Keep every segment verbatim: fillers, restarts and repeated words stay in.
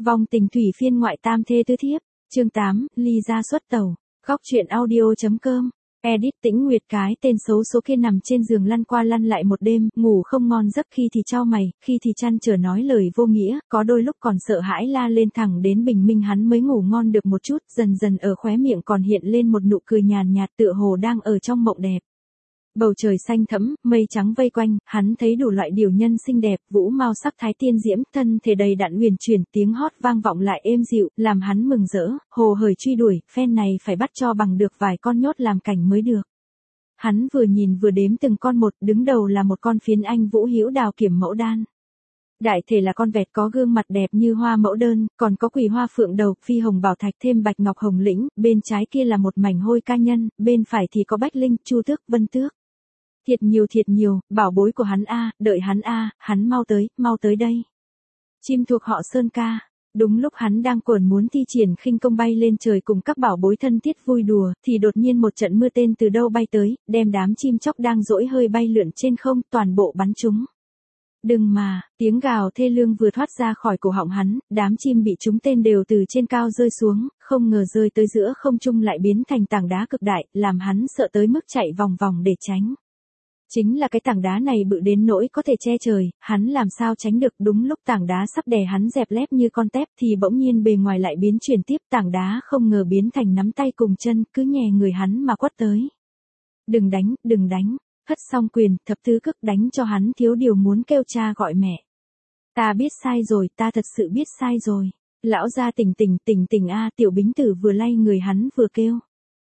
Vong tình thủy phiên ngoại tam thê tứ thiếp, chương tám, ly gia xuất tàu, góc truyện audio.com. Edit Tĩnh Nguyệt cái tên xấu số kia nằm trên giường lăn qua lăn lại một đêm, ngủ không ngon giấc, khi thì chau mày, khi thì chăn trở nói lời vô nghĩa, có đôi lúc còn sợ hãi la lên, thẳng đến bình minh hắn mới ngủ ngon được một chút, dần dần ở khóe miệng còn hiện lên một nụ cười nhàn nhạt, tựa hồ đang ở trong mộng đẹp. Bầu trời xanh thẫm, mây trắng vây quanh, hắn thấy đủ loại điều nhân xinh đẹp, vũ mao sắc thái tiên diễm, thân thể đầy đặn huyền chuyển, tiếng hót vang vọng lại êm dịu, làm hắn mừng rỡ, hồ hởi truy đuổi, phen này phải bắt cho bằng được vài con nhốt làm cảnh mới được. Hắn vừa nhìn vừa đếm từng con một, đứng đầu là một con phiến anh vũ hữu đào kiểm mẫu đan. Đại thể là con vẹt có gương mặt đẹp như hoa mẫu đơn, còn có quỳ hoa phượng đầu, phi hồng bảo thạch thêm bạch ngọc hồng lĩnh, bên trái kia là một mảnh hôi ca nhân, bên phải thì có bách linh, chu tước, vân tước. Thiệt nhiều thiệt nhiều, bảo bối của hắn a, đợi hắn a, hắn mau tới, mau tới đây. Chim thuộc họ Sơn ca. Đúng lúc hắn đang cuồn muốn thi triển khinh công bay lên trời cùng các bảo bối thân thiết vui đùa, thì đột nhiên một trận mưa tên từ đâu bay tới, đem đám chim chóc đang dỗi hơi bay lượn trên không, toàn bộ bắn chúng. Đừng mà, tiếng gào thê lương vừa thoát ra khỏi cổ họng hắn, đám chim bị trúng tên đều từ trên cao rơi xuống, không ngờ rơi tới giữa không trung lại biến thành tảng đá cực đại, làm hắn sợ tới mức chạy vòng vòng để tránh. Chính là cái tảng đá này bự đến nỗi có thể che trời, hắn làm sao tránh được. Đúng lúc tảng đá sắp đè hắn dẹp lép như con tép thì bỗng nhiên bề ngoài lại biến chuyển tiếp, tảng đá không ngờ biến thành nắm tay cùng chân, cứ nhè người hắn mà quất tới. Đừng đánh, đừng đánh, hất xong quyền, thập tứ cước đánh cho hắn thiếu điều muốn kêu cha gọi mẹ. Ta biết sai rồi, ta thật sự biết sai rồi. Lão gia tỉnh tỉnh tỉnh tỉnh a, tiểu bính tử vừa lay người hắn vừa kêu.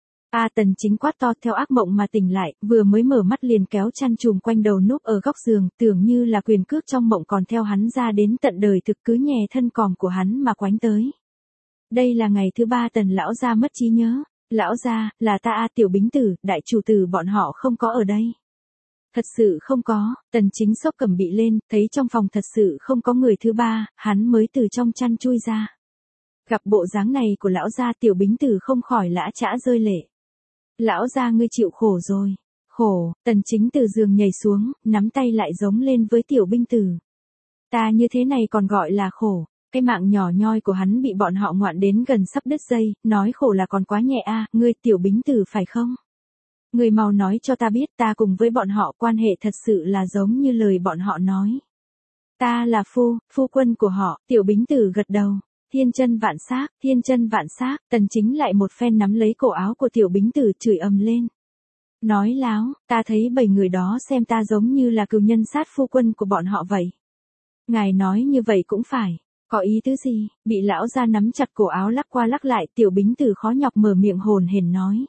A Tần Chính quát to theo ác mộng mà tỉnh lại, vừa mới mở mắt liền kéo chăn trùm quanh đầu núp ở góc giường, tưởng như là quyền cước trong mộng còn theo hắn ra đến tận đời thực, cứ nhè thân còm của hắn mà quánh tới. Đây là ngày thứ ba Tần lão gia mất trí nhớ. Lão gia, là ta a, tiểu bính tử, đại chủ tử bọn họ không có ở đây. Thật sự không có. Tần Chính sốc cầm bị lên, thấy trong phòng thật sự không có người thứ ba, hắn mới từ trong chăn chui ra. Gặp bộ dáng này của lão gia, tiểu bính tử không khỏi lã chã rơi lệ. Lão gia ngươi chịu khổ rồi. Khổ. Tần Chính từ giường nhảy xuống, nắm tay lại giống lên với tiểu binh tử. Ta như thế này còn gọi là khổ. Cái mạng nhỏ nhoi của hắn bị bọn họ ngoạn đến gần sắp đứt dây, nói khổ là còn quá nhẹ a, ngươi tiểu bính tử phải không? Ngươi mau nói cho ta biết, ta cùng với bọn họ quan hệ thật sự là giống như lời bọn họ nói. Ta là phu, phu quân của họ, tiểu bính tử gật đầu. Thiên chân vạn xác, thiên chân vạn xác, Tần Chính lại một phen nắm lấy cổ áo của tiểu bính tử chửi ầm lên. Nói láo, ta thấy bảy người đó xem ta giống như là cừu nhân sát phu quân của bọn họ vậy. Ngài nói như vậy cũng phải, có ý tứ gì? Bị lão gia nắm chặt cổ áo lắc qua lắc lại, tiểu bính tử khó nhọc mở miệng hồn hển nói.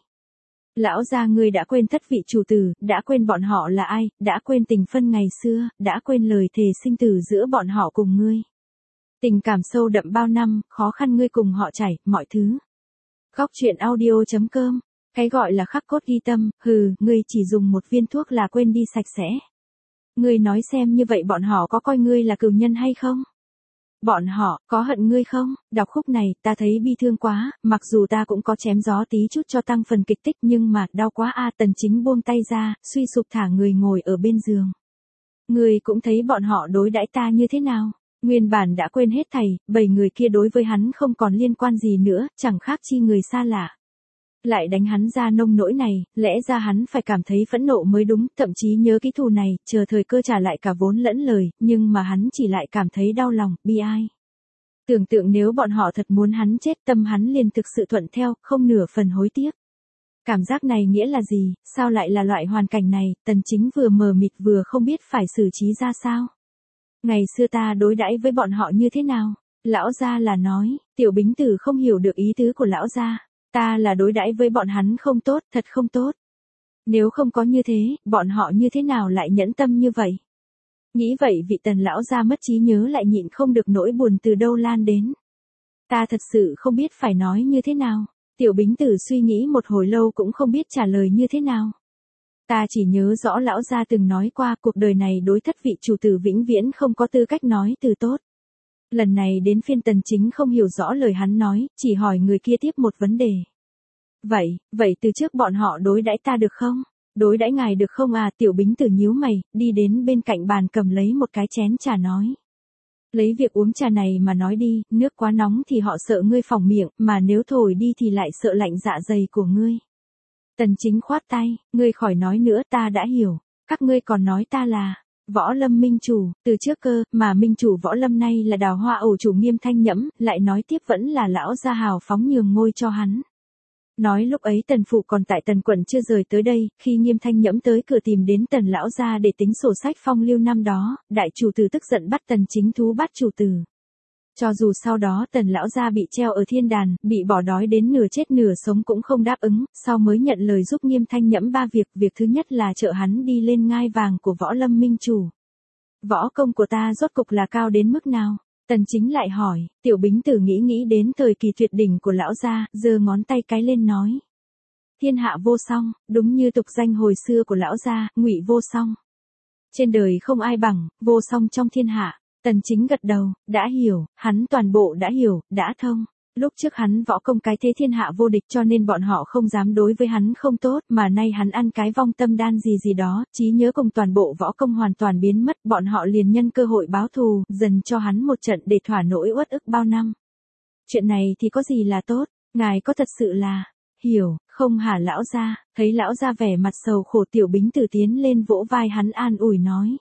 Lão gia ngươi đã quên thất vị chủ tử, đã quên bọn họ là ai, đã quên tình phân ngày xưa, đã quên lời thề sinh tử giữa bọn họ cùng ngươi. Tình cảm sâu đậm bao năm, khó khăn ngươi cùng họ trải, mọi thứ. Góc truyện audio.com. Cái gọi là khắc cốt ghi tâm, hừ, ngươi chỉ dùng một viên thuốc là quên đi sạch sẽ. Ngươi nói xem như vậy bọn họ có coi ngươi là cừu nhân hay không? Bọn họ, có hận ngươi không? Đọc khúc này, ta thấy bi thương quá, mặc dù ta cũng có chém gió tí chút cho tăng phần kịch tích nhưng mà, đau quá a. Tần Chính buông tay ra, suy sụp thả người ngồi ở bên giường. Ngươi cũng thấy bọn họ đối đãi ta như thế nào? Nguyên bản đã quên hết thảy, bảy người kia đối với hắn không còn liên quan gì nữa, chẳng khác chi người xa lạ. Lại đánh hắn ra nông nỗi này, lẽ ra hắn phải cảm thấy phẫn nộ mới đúng, thậm chí nhớ cái thù này, chờ thời cơ trả lại cả vốn lẫn lời, nhưng mà hắn chỉ lại cảm thấy đau lòng, bi ai. Tưởng tượng nếu bọn họ thật muốn hắn chết, tâm hắn liền thực sự thuận theo, không nửa phần hối tiếc. Cảm giác này nghĩa là gì, sao lại là loại hoàn cảnh này, Tần Chính vừa mờ mịt vừa không biết phải xử trí ra sao. Ngày xưa ta đối đãi với bọn họ như thế nào? Lão gia là nói, tiểu bính tử không hiểu được ý tứ của lão gia. Ta là đối đãi với bọn hắn không tốt, thật không tốt. Nếu không có như thế, bọn họ như thế nào lại nhẫn tâm như vậy? Nghĩ vậy vị Tần lão gia mất trí nhớ lại nhịn không được nỗi buồn từ đâu lan đến. Ta thật sự không biết phải nói như thế nào. Tiểu bính tử suy nghĩ một hồi lâu cũng không biết trả lời như thế nào. Ta chỉ nhớ rõ lão gia từng nói qua cuộc đời này đối thất vị chủ tử vĩnh viễn không có tư cách nói từ tốt. Lần này đến phiên Tần Chính không hiểu rõ lời hắn nói, chỉ hỏi người kia tiếp một vấn đề. Vậy, vậy từ trước bọn họ đối đãi ta được không? Đối đãi ngài được không à? Tiểu bính tử nhíu mày, đi đến bên cạnh bàn cầm lấy một cái chén trà nói. Lấy việc uống trà này mà nói đi, nước quá nóng thì họ sợ ngươi phỏng miệng, mà nếu thổi đi thì lại sợ lạnh dạ dày của ngươi. Tần Chính khoát tay, ngươi khỏi nói nữa, ta đã hiểu. Các ngươi còn nói ta là Võ Lâm minh chủ, từ trước cơ, mà minh chủ Võ Lâm nay là Đào Hoa ổ chủ Nghiêm Thanh Nhẫm, lại nói tiếp vẫn là lão gia hào phóng nhường ngôi cho hắn. Nói lúc ấy Tần Phủ còn tại Tần quận chưa rời tới đây, khi Nghiêm Thanh Nhẫm tới cửa tìm đến Tần lão gia để tính sổ sách phong lưu năm đó, đại chủ tử tức giận bắt Tần Chính thú bắt chủ tử. Cho dù sau đó Tần lão gia bị treo ở thiên đàn, bị bỏ đói đến nửa chết nửa sống cũng không đáp ứng, sau mới nhận lời giúp Nghiêm Thanh Nhẫm ba việc, việc thứ nhất là trợ hắn đi lên ngai vàng của Võ Lâm minh chủ. Võ công của ta rốt cục là cao đến mức nào? Tần Chính lại hỏi, Tiểu Bính Tử nghĩ nghĩ đến thời kỳ tuyệt đỉnh của lão gia, giơ ngón tay cái lên nói. Thiên hạ vô song, đúng như tục danh hồi xưa của lão gia, Ngụy vô song. Trên đời không ai bằng, vô song trong thiên hạ. Tần Chính gật đầu, đã hiểu, hắn toàn bộ đã hiểu, đã thông. Lúc trước hắn võ công cái thế thiên hạ vô địch cho nên bọn họ không dám đối với hắn không tốt, mà nay hắn ăn cái vong tâm đan gì gì đó, trí nhớ cùng toàn bộ võ công hoàn toàn biến mất, bọn họ liền nhân cơ hội báo thù, dần cho hắn một trận để thỏa nỗi uất ức bao năm. Chuyện này thì có gì là tốt, ngài có thật sự là hiểu, không hả lão gia? Thấy lão gia vẻ mặt sầu khổ, Tiểu Bính Tử tiến lên vỗ vai hắn an ủi nói.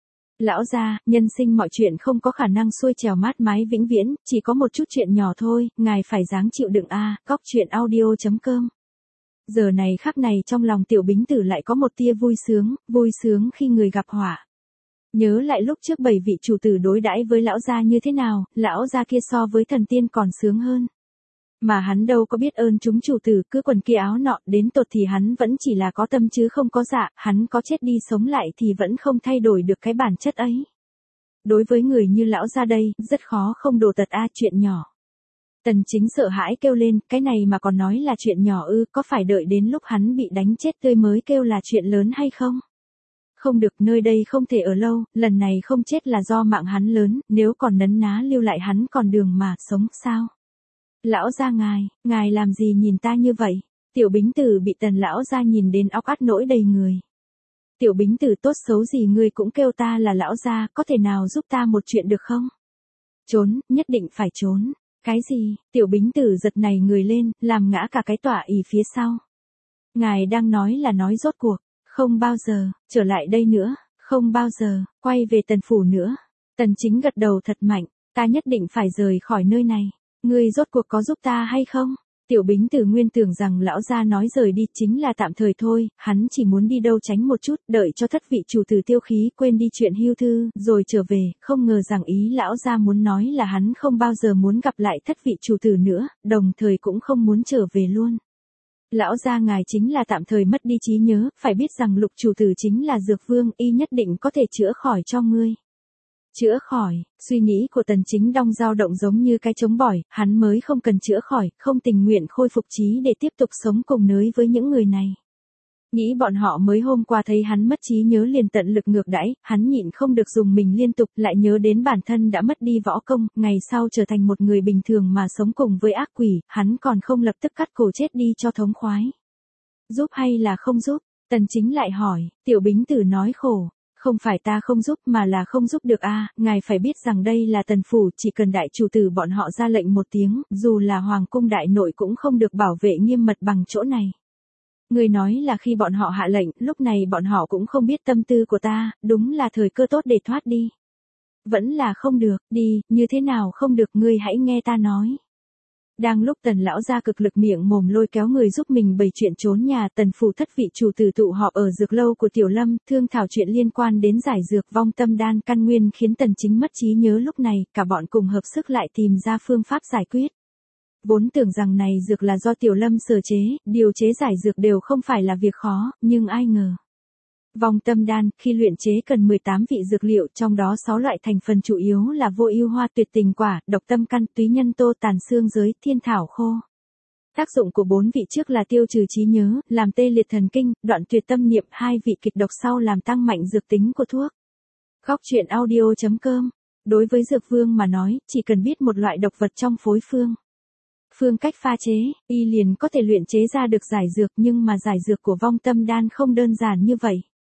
Lão gia, nhân sinh mọi chuyện không có khả năng xuôi trèo mát mái vĩnh viễn, chỉ có một chút chuyện nhỏ thôi, ngài phải dáng chịu đựng a. À, Cóc truyện audio chấm com. Giờ này khắc này trong lòng Tiểu Bính Tử lại có một tia vui sướng, vui sướng khi người gặp họa. Nhớ lại lúc trước bảy vị chủ tử đối đãi với lão gia như thế nào, lão gia kia so với thần tiên còn sướng hơn. Mà hắn đâu có biết ơn chúng chủ tử, cứ quần kia áo nọ, đến tột thì hắn vẫn chỉ là có tâm chứ không có dạ, hắn có chết đi sống lại thì vẫn không thay đổi được cái bản chất ấy. Đối với người như lão gia đây, rất khó không đổ tật a. Chuyện nhỏ. Tần Chính sợ hãi kêu lên, cái này mà còn nói là chuyện nhỏ ư, có phải đợi đến lúc hắn bị đánh chết tươi mới kêu là chuyện lớn hay không? Không được, nơi đây không thể ở lâu, lần này không chết là do mạng hắn lớn, nếu còn nấn ná lưu lại hắn còn đường mà sống sao? Lão gia ngài, ngài làm gì nhìn ta như vậy? Tiểu Bính Tử bị Tần lão gia nhìn đến óc át nỗi đầy người. Tiểu Bính Tử, tốt xấu gì ngươi cũng kêu ta là lão gia, có thể nào giúp ta một chuyện được không? Trốn, nhất định phải trốn. Cái gì? Tiểu Bính Tử giật nảy người lên, làm ngã cả cái tỏa ỉ phía sau. Ngài đang nói là nói rốt cuộc, không bao giờ, trở lại đây nữa, không bao giờ, quay về Tần Phủ nữa. Tần Chính gật đầu thật mạnh, ta nhất định phải rời khỏi nơi này. Ngươi rốt cuộc có giúp ta hay không? Tiểu Bính Tử nguyên tưởng rằng lão gia nói rời đi chính là tạm thời thôi, hắn chỉ muốn đi đâu tránh một chút, đợi cho thất vị chủ tử tiêu khí quên đi chuyện hưu thư, rồi trở về, không ngờ rằng ý lão gia muốn nói là hắn không bao giờ muốn gặp lại thất vị chủ tử nữa, đồng thời cũng không muốn trở về luôn. Lão gia ngài chính là tạm thời mất đi trí nhớ, phải biết rằng Lục chủ tử chính là Dược Vương, y nhất định có thể chữa khỏi cho ngươi. Chữa khỏi, suy nghĩ của Tần Chính đong dao động giống như cái trống bỏi, hắn mới không cần chữa khỏi, không tình nguyện khôi phục trí để tiếp tục sống cùng nới với những người này. Nghĩ bọn họ mới hôm qua thấy hắn mất trí nhớ liền tận lực ngược đãi, hắn nhịn không được dùng mình liên tục, lại nhớ đến bản thân đã mất đi võ công, ngày sau trở thành một người bình thường mà sống cùng với ác quỷ, hắn còn không lập tức cắt cổ chết đi cho thống khoái. Giúp hay là không giúp? Tần Chính lại hỏi, Tiểu Bính Tử nói khổ. Không phải ta không giúp mà là không giúp được a. À, ngài phải biết rằng đây là Tần Phủ, chỉ cần đại chủ tử bọn họ ra lệnh một tiếng, dù là hoàng cung đại nội cũng không được bảo vệ nghiêm mật bằng chỗ này. Người nói là khi bọn họ hạ lệnh, lúc này bọn họ cũng không biết tâm tư của ta, đúng là thời cơ tốt để thoát đi. Vẫn là không được, đi, như thế nào không được, ngươi hãy nghe ta nói. Đang lúc Tần lão gia cực lực miệng mồm lôi kéo người giúp mình bày chuyện trốn nhà, Tần Phủ thất vị chủ tử tụ họp ở dược lâu của Tiểu Lâm, thương thảo chuyện liên quan đến giải dược vong tâm đan căn nguyên khiến Tần Chính mất trí nhớ. Lúc này, cả bọn cùng hợp sức lại tìm ra phương pháp giải quyết. Vốn tưởng rằng này dược là do Tiểu Lâm sở chế, điều chế giải dược đều không phải là việc khó, nhưng ai ngờ. Vong tâm đan, khi luyện chế cần mười tám vị dược liệu, trong đó sáu loại thành phần chủ yếu là vô ưu hoa tuyệt tình quả, độc tâm căn, túy nhân tô, tàn xương giới, thiên thảo khô. Tác dụng của bốn vị trước là tiêu trừ trí nhớ, làm tê liệt thần kinh, đoạn tuyệt tâm niệm, hai vị kịch độc sau làm tăng mạnh dược tính của thuốc. Cóc truyện audio chấm com. Đối với Dược Vương mà nói, chỉ cần biết một loại độc vật trong phối phương. Phương cách pha chế, y liền có thể luyện chế ra được giải dược, nhưng mà giải dược của vong tâm đan không đơn giản như vậy.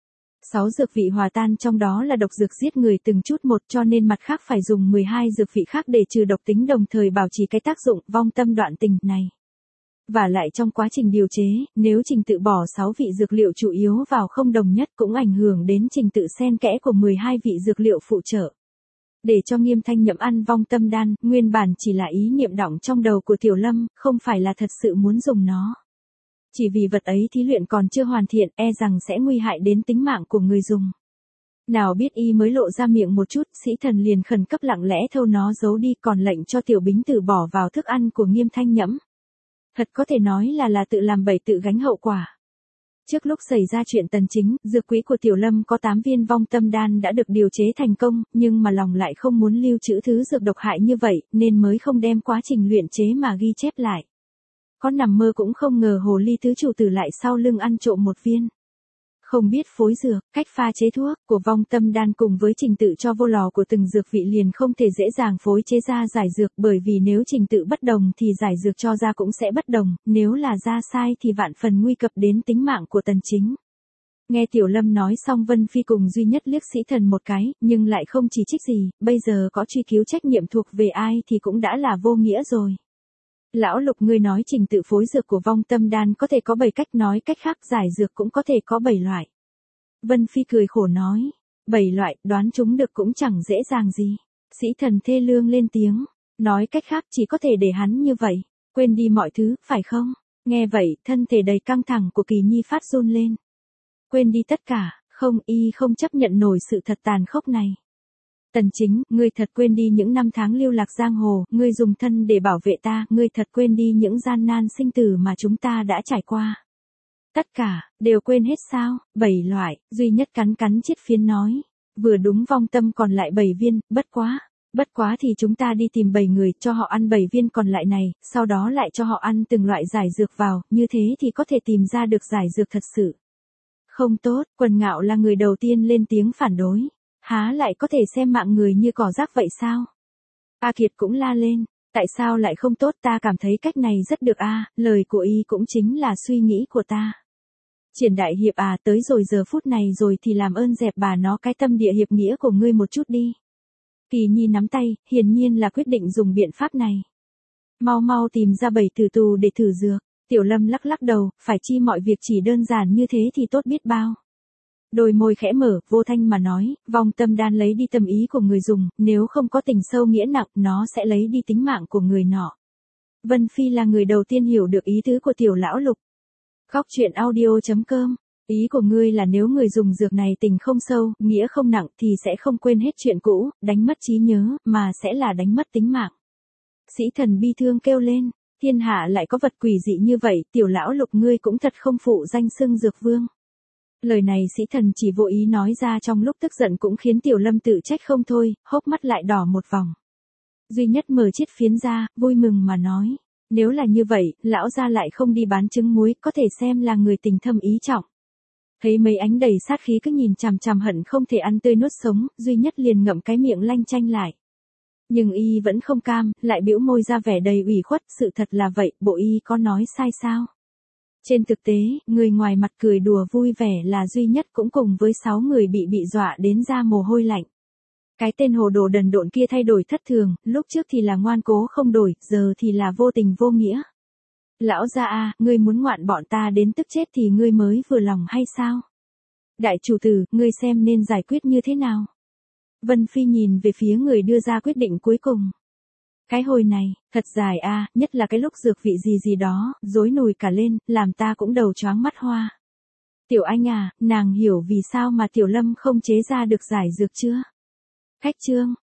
sáu dược vị hòa tan trong đó là độc dược giết người từng chút một, cho nên mặt khác phải dùng mười hai dược vị khác để trừ độc tính đồng thời bảo trì cái tác dụng vong tâm đoạn tình này. Và lại trong quá trình điều chế, nếu trình tự bỏ sáu vị dược liệu chủ yếu vào không đồng nhất cũng ảnh hưởng đến trình tự xen kẽ của mười hai vị dược liệu phụ trợ. Để cho Nghiêm Thanh Nhậm ăn vong tâm đan, nguyên bản chỉ là ý niệm đọng trong đầu của Tiểu Lâm, không phải là thật sự muốn dùng nó. Chỉ vì vật ấy thí luyện còn chưa hoàn thiện, e rằng sẽ nguy hại đến tính mạng của người dùng. Nào biết y mới lộ ra miệng một chút, Sĩ Thần liền khẩn cấp lặng lẽ thâu nó giấu đi, còn lệnh cho Tiểu Bính Tử bỏ vào thức ăn của Nghiêm Thanh Nhẫm. Thật có thể nói là là tự làm bậy tự gánh hậu quả. Trước lúc xảy ra chuyện Tần Chính, dược quỹ của Tiểu Lâm có tám viên vong tâm đan đã được điều chế thành công, nhưng mà lòng lại không muốn lưu trữ thứ dược độc hại như vậy, nên mới không đem quá trình luyện chế mà ghi chép lại. Có nằm mơ cũng không ngờ hồ ly tứ chủ tử lại sau lưng ăn trộm một viên. Không biết phối dược, cách pha chế thuốc của vong tâm đan cùng với trình tự cho vô lò của từng dược vị liền không thể dễ dàng phối chế ra giải dược, bởi vì nếu trình tự bất đồng thì giải dược cho ra cũng sẽ bất đồng, nếu là ra sai thì vạn phần nguy cập đến tính mạng của Tần Chính. Nghe Tiểu Lâm nói xong Vân Phi cùng duy nhất liếc Sĩ Thần một cái, nhưng lại không chỉ trích gì, bây giờ có truy cứu trách nhiệm thuộc về ai thì cũng đã là vô nghĩa rồi. Lão Lục, ngươi nói trình tự phối dược của vong tâm đan có thể có bảy cách, nói cách khác giải dược cũng có thể có bảy loại. Vân Phi cười khổ nói, bảy loại, đoán chúng được cũng chẳng dễ dàng gì. Sĩ Thần thê lương lên tiếng, nói cách khác chỉ có thể để hắn như vậy, quên đi mọi thứ, phải không? Nghe vậy, thân thể đầy căng thẳng của Kỳ Nhi phát run lên. Quên đi tất cả, không, y không chấp nhận nổi sự thật tàn khốc này. Tần Chính, ngươi thật quên đi những năm tháng lưu lạc giang hồ, ngươi dùng thân để bảo vệ ta, ngươi thật quên đi những gian nan sinh tử mà chúng ta đã trải qua. Tất cả, đều quên hết sao? Bảy loại, duy nhất cắn cắn chiết phiến nói. Vừa đúng vong tâm còn lại bảy viên, bất quá. Bất quá thì chúng ta đi tìm bảy người, cho họ ăn bảy viên còn lại này, sau đó lại cho họ ăn từng loại giải dược vào, như thế thì có thể tìm ra được giải dược thật sự. Không tốt, Quần Ngạo là người đầu tiên lên tiếng phản đối. Há lại có thể xem mạng người như cỏ rác vậy sao? A Kiệt cũng la lên, tại sao lại không tốt, ta cảm thấy cách này rất được a, lời của y cũng chính là suy nghĩ của ta. Triển đại hiệp à, tới rồi giờ phút này rồi thì làm ơn dẹp bà nó cái tâm địa hiệp nghĩa của ngươi một chút đi. Kỳ Nhi nắm tay, hiển nhiên là quyết định dùng biện pháp này. Mau mau tìm ra bảy tử tù để thử dược. Tiểu Lâm lắc lắc đầu, phải chi mọi việc chỉ đơn giản như thế thì tốt biết bao. Đôi môi khẽ mở, vô thanh mà nói, vong tâm đan lấy đi tâm ý của người dùng, nếu không có tình sâu nghĩa nặng, nó sẽ lấy đi tính mạng của người nọ. Vân Phi là người đầu tiên hiểu được ý tứ của Tiểu Lão Lục. Góc truyện audio chấm com, ý của ngươi là nếu người dùng dược này tình không sâu, nghĩa không nặng thì sẽ không quên hết chuyện cũ, đánh mất trí nhớ, mà sẽ là đánh mất tính mạng. Sĩ Thần bi thương kêu lên, thiên hạ lại có vật quỷ dị như vậy, Tiểu Lão Lục ngươi cũng thật không phụ danh xưng dược vương. Lời này Sĩ Thần chỉ vô ý nói ra trong lúc tức giận cũng khiến Tiểu Lâm tự trách không thôi, hốc mắt lại đỏ một vòng. Duy nhất mở chiết phiến ra, vui mừng mà nói, nếu là như vậy, lão gia lại không đi bán trứng muối, có thể xem là người tình thâm ý trọng. Thấy mấy ánh đầy sát khí cứ nhìn chằm chằm hận không thể ăn tươi nuốt sống, duy nhất liền ngậm cái miệng lanh chanh lại. Nhưng y vẫn không cam, lại bĩu môi ra vẻ đầy ủy khuất, sự thật là vậy, bộ y có nói sai sao? Trên thực tế, người ngoài mặt cười đùa vui vẻ là duy nhất cũng cùng với sáu người bị bị dọa đến ra mồ hôi lạnh. Cái tên hồ đồ đần độn kia thay đổi thất thường, lúc trước thì là ngoan cố không đổi, giờ thì là vô tình vô nghĩa. Lão gia a, ngươi muốn ngoạn bọn ta đến tức chết thì ngươi mới vừa lòng hay sao? Đại chủ tử, ngươi xem nên giải quyết như thế nào? Vân Phi nhìn về phía người đưa ra quyết định cuối cùng. Cái hồi này, thật dài a, nhất là cái lúc dược vị gì gì đó, rối nùi cả lên, làm ta cũng đầu choáng mắt hoa. Tiểu Anh à, nàng hiểu vì sao mà Tiểu Lâm không chế ra được giải dược chưa? Khách trương,